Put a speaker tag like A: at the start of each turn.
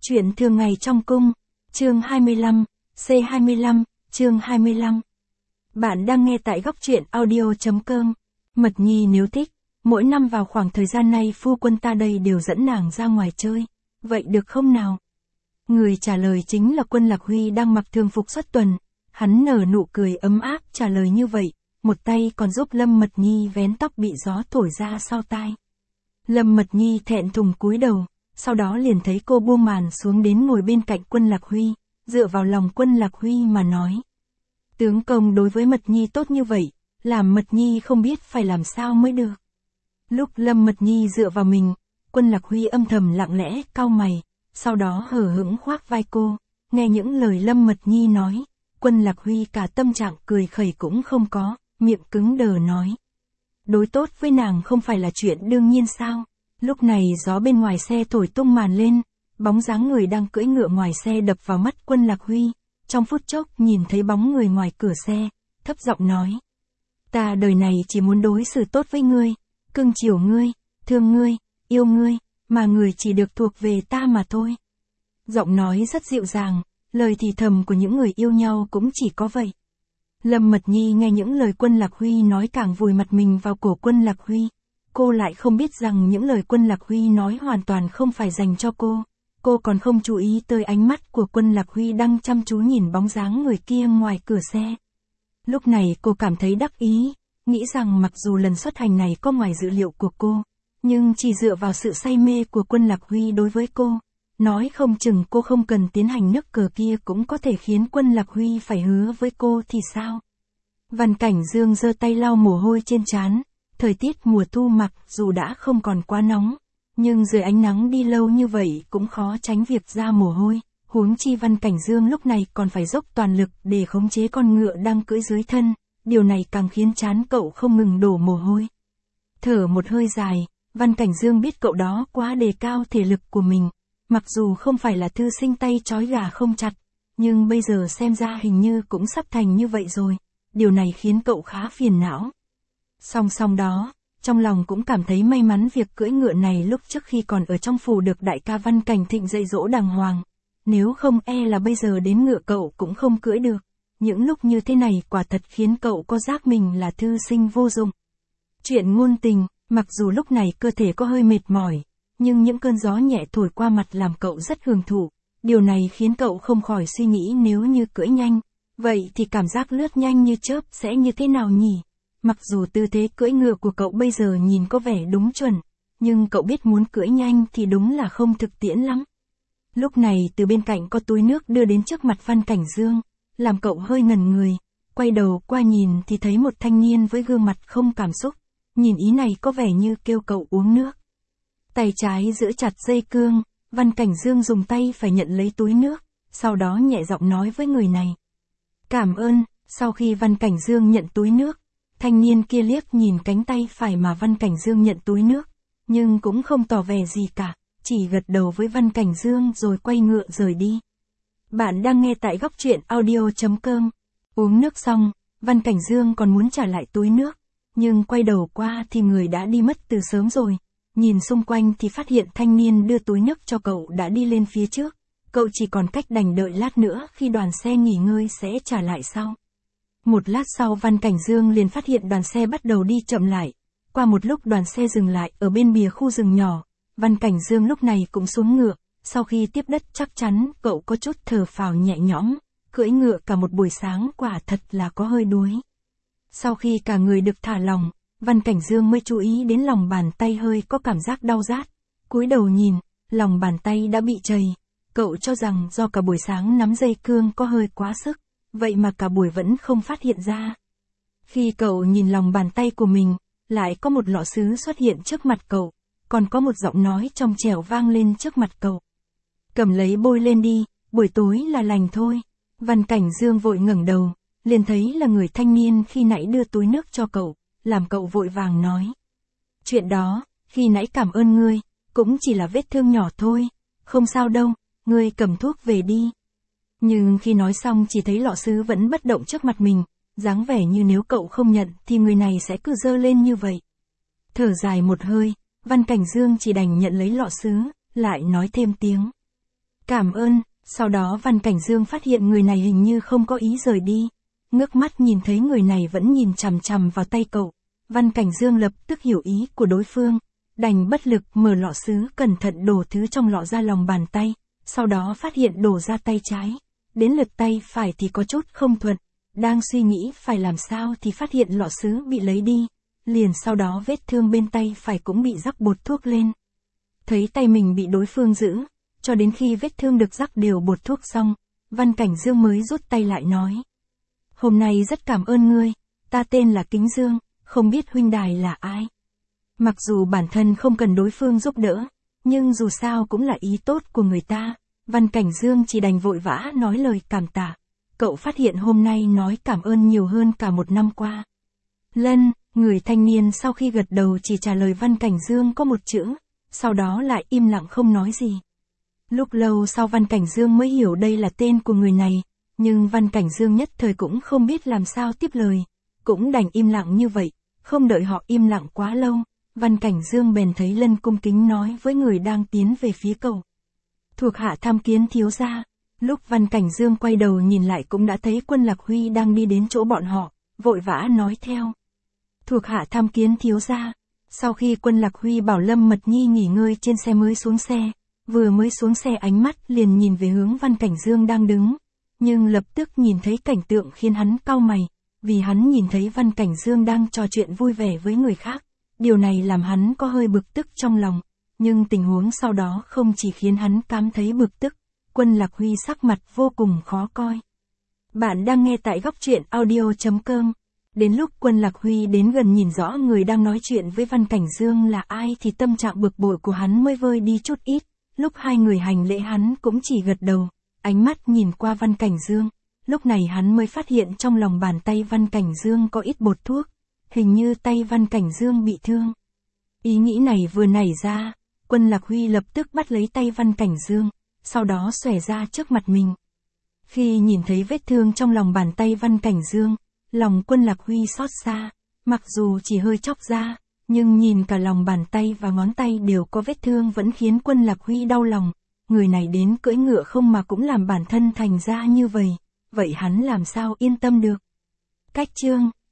A: Chuyện thường ngày trong cung, chương 25, C25, chương 25. Bạn đang nghe tại góc truyện audio.com. Mật Nhi nếu thích, mỗi năm vào khoảng thời gian này phu quân ta đây đều dẫn nàng ra ngoài chơi, vậy được không nào? Người trả lời chính là Quân Lạc Huy đang mặc thường phục xuất tuần, hắn nở nụ cười ấm áp trả lời như vậy, một tay còn giúp Lâm Mật Nhi vén tóc bị gió thổi ra sau tai. Lâm Mật Nhi thẹn thùng cúi đầu, sau đó liền thấy cô buông màn xuống đến ngồi bên cạnh Quân Lạc Huy, dựa vào lòng Quân Lạc Huy mà nói. Tướng công đối với Mật Nhi tốt như vậy, làm Mật Nhi không biết phải làm sao mới được. Lúc Lâm Mật Nhi dựa vào mình, Quân Lạc Huy âm thầm lặng lẽ cau mày, sau đó hờ hững khoác vai cô, nghe những lời Lâm Mật Nhi nói, Quân Lạc Huy cả tâm trạng cười khẩy cũng không có, miệng cứng đờ nói. Đối tốt với nàng không phải là chuyện đương nhiên sao? Lúc này gió bên ngoài xe thổi tung màn lên, bóng dáng người đang cưỡi ngựa ngoài xe đập vào mắt Quân Lạc Huy, trong phút chốc nhìn thấy bóng người ngoài cửa xe, thấp giọng nói. Ta đời này chỉ muốn đối xử tốt với ngươi, cưng chiều ngươi, thương ngươi, yêu ngươi, mà người chỉ được thuộc về ta mà thôi. Giọng nói rất dịu dàng, lời thì thầm của những người yêu nhau cũng chỉ có vậy. Lâm Mật Nhi nghe những lời Quân Lạc Huy nói càng vùi mặt mình vào cổ Quân Lạc Huy. Cô lại không biết rằng những lời Quân Lạc Huy nói hoàn toàn không phải dành cho cô còn không chú ý tới ánh mắt của Quân Lạc Huy đang chăm chú nhìn bóng dáng người kia ngoài cửa xe. Lúc này cô cảm thấy đắc ý, nghĩ rằng mặc dù lần xuất hành này có ngoài dự liệu của cô, nhưng chỉ dựa vào sự say mê của Quân Lạc Huy đối với cô, nói không chừng cô không cần tiến hành nước cờ kia cũng có thể khiến Quân Lạc Huy phải hứa với cô thì sao? Văn Cảnh Dương giơ tay lau mồ hôi trên trán. Thời tiết mùa thu mặc dù đã không còn quá nóng, nhưng dưới ánh nắng đi lâu như vậy cũng khó tránh việc ra mồ hôi, huống chi Văn Cảnh Dương lúc này còn phải dốc toàn lực để khống chế con ngựa đang cưỡi dưới thân, điều này càng khiến trán cậu không ngừng đổ mồ hôi. Thở một hơi dài, Văn Cảnh Dương biết cậu đó quá đề cao thể lực của mình, mặc dù không phải là thư sinh tay trói gà không chặt, nhưng bây giờ xem ra hình như cũng sắp thành như vậy rồi, điều này khiến cậu khá phiền não. Song song đó, trong lòng cũng cảm thấy may mắn việc cưỡi ngựa này lúc trước khi còn ở trong phủ được đại ca Văn Cảnh Thịnh dạy dỗ đàng hoàng. Nếu không là bây giờ đến ngựa cậu cũng không cưỡi được. Những lúc như thế này quả thật khiến cậu có giác mình là thư sinh vô dụng. Chuyện ngôn tình, mặc dù lúc này cơ thể có hơi mệt mỏi, nhưng những cơn gió nhẹ thổi qua mặt làm cậu rất hưởng thụ. Điều này khiến cậu không khỏi suy nghĩ nếu như cưỡi nhanh, vậy thì cảm giác lướt nhanh như chớp sẽ như thế nào nhỉ? Mặc dù tư thế cưỡi ngựa của cậu bây giờ nhìn có vẻ đúng chuẩn, nhưng cậu biết muốn cưỡi nhanh thì đúng là không thực tiễn lắm. Lúc này từ bên cạnh có túi nước đưa đến trước mặt Văn Cảnh Dương, làm cậu hơi ngẩn người, quay đầu qua nhìn thì thấy một thanh niên với gương mặt không cảm xúc, nhìn ý này có vẻ như kêu cậu uống nước. Tay trái giữ chặt dây cương, Văn Cảnh Dương dùng tay phải nhận lấy túi nước, sau đó nhẹ giọng nói với người này. Cảm ơn. Sau khi Văn Cảnh Dương nhận túi nước, thanh niên kia liếc nhìn cánh tay phải mà Văn Cảnh Dương nhận túi nước, nhưng cũng không tỏ vẻ gì cả, chỉ gật đầu với Văn Cảnh Dương rồi quay ngựa rời đi. Bạn đang nghe tại góc truyện audio.com. Uống nước xong, Văn Cảnh Dương còn muốn trả lại túi nước, nhưng quay đầu qua thì người đã đi mất từ sớm rồi. Nhìn xung quanh thì phát hiện thanh niên đưa túi nước cho cậu đã đi lên phía trước, cậu chỉ còn cách đành đợi lát nữa khi đoàn xe nghỉ ngơi sẽ trả lại sau. Một lát sau Văn Cảnh Dương liền phát hiện đoàn xe bắt đầu đi chậm lại. Qua một lúc đoàn xe dừng lại ở bên bìa khu rừng nhỏ. Văn Cảnh Dương lúc này cũng xuống ngựa. Sau khi tiếp đất chắc chắn, cậu có chút thở phào nhẹ nhõm. Cưỡi ngựa cả một buổi sáng quả thật là có hơi đuối. Sau khi cả người được thả lỏng, Văn Cảnh Dương mới chú ý đến lòng bàn tay hơi có cảm giác đau rát. Cúi đầu nhìn, lòng bàn tay đã bị trầy. Cậu cho rằng do cả buổi sáng nắm dây cương có hơi quá sức. Vậy mà cả buổi vẫn không phát hiện ra. Khi cậu nhìn lòng bàn tay của mình, lại có một lọ sứ xuất hiện trước mặt cậu, còn có một giọng nói trong trẻo vang lên trước mặt cậu. Cầm lấy bôi lên đi, buổi tối là lành thôi. Văn Cảnh Dương vội ngẩng đầu, liền thấy là người thanh niên khi nãy đưa túi nước cho cậu, làm cậu vội vàng nói. Chuyện đó, khi nãy cảm ơn ngươi, cũng chỉ là vết thương nhỏ thôi, không sao đâu, ngươi cầm thuốc về đi. Nhưng khi nói xong chỉ thấy lọ sứ vẫn bất động trước mặt mình, dáng vẻ như nếu cậu không nhận thì người này sẽ cứ giơ lên như vậy. Thở dài một hơi, Văn Cảnh Dương chỉ đành nhận lấy lọ sứ, lại nói thêm tiếng. Cảm ơn. Sau đó Văn Cảnh Dương phát hiện người này hình như không có ý rời đi. Ngước mắt nhìn thấy người này vẫn nhìn chằm chằm vào tay cậu. Văn Cảnh Dương lập tức hiểu ý của đối phương. Đành bất lực mở lọ sứ cẩn thận đổ thứ trong lọ ra lòng bàn tay. Sau đó phát hiện đổ ra tay trái. Đến lượt tay phải thì có chút không thuận. Đang suy nghĩ phải làm sao thì phát hiện lọ sứ bị lấy đi. Liền sau đó vết thương bên tay phải cũng bị rắc bột thuốc lên. Thấy tay mình bị đối phương giữ. Cho đến khi vết thương được rắc đều bột thuốc xong. Văn Cảnh Dương mới rút tay lại nói. Hôm nay rất cảm ơn ngươi. Ta tên là Kính Dương. Không biết huynh đài là ai. Mặc dù bản thân không cần đối phương giúp đỡ. Nhưng dù sao cũng là ý tốt của người ta. Văn Cảnh Dương chỉ đành vội vã nói lời cảm tạ. Cậu phát hiện hôm nay nói cảm ơn nhiều hơn cả một năm qua. Lân, người thanh niên sau khi gật đầu chỉ trả lời Văn Cảnh Dương có một chữ. Sau đó lại im lặng không nói gì. Lúc lâu sau Văn Cảnh Dương mới hiểu đây là tên của người này. Nhưng Văn Cảnh Dương nhất thời cũng không biết làm sao tiếp lời. Cũng đành im lặng như vậy. Không đợi họ im lặng quá lâu. Văn Cảnh Dương bèn thấy Lân cung kính nói với người đang tiến về phía cậu. Thuộc hạ tham kiến thiếu gia. Lúc Văn Cảnh Dương quay đầu nhìn lại cũng đã thấy Quân Lạc Huy đang đi đến chỗ bọn họ, vội vã nói theo. Thuộc hạ tham kiến thiếu gia. Sau khi Quân Lạc Huy bảo Lâm Mật Nhi nghỉ ngơi trên xe mới xuống xe, vừa mới xuống xe ánh mắt liền nhìn về hướng Văn Cảnh Dương đang đứng, nhưng lập tức nhìn thấy cảnh tượng khiến hắn cau mày, vì hắn nhìn thấy Văn Cảnh Dương đang trò chuyện vui vẻ với người khác, điều này làm hắn có hơi bực tức trong lòng, nhưng tình huống sau đó không chỉ khiến hắn cảm thấy bực tức. Quân Lạc Huy sắc mặt vô cùng khó coi. Bạn đang nghe tại góc truyện audio.com. Đến lúc Quân Lạc Huy đến gần nhìn rõ người đang nói chuyện với Văn Cảnh Dương là ai thì tâm trạng bực bội của hắn mới vơi đi chút ít. Lúc hai người hành lễ hắn cũng chỉ gật đầu, ánh mắt nhìn qua Văn Cảnh Dương. Lúc này hắn mới phát hiện trong lòng bàn tay Văn Cảnh Dương có ít bột thuốc. Hình như tay Văn Cảnh Dương bị thương. Ý nghĩ này vừa nảy ra, Quân Lạc Huy lập tức bắt lấy tay Văn Cảnh Dương. Sau đó xòe ra trước mặt mình. Khi nhìn thấy vết thương trong lòng bàn tay Văn Cảnh Dương, lòng Quân Lạc Huy xót xa, mặc dù chỉ hơi chóc ra, nhưng nhìn cả lòng bàn tay và ngón tay đều có vết thương vẫn khiến Quân Lạc Huy đau lòng, người này đến cưỡi ngựa không mà cũng làm bản thân thành ra như vậy, vậy hắn làm sao yên tâm được. Cách chương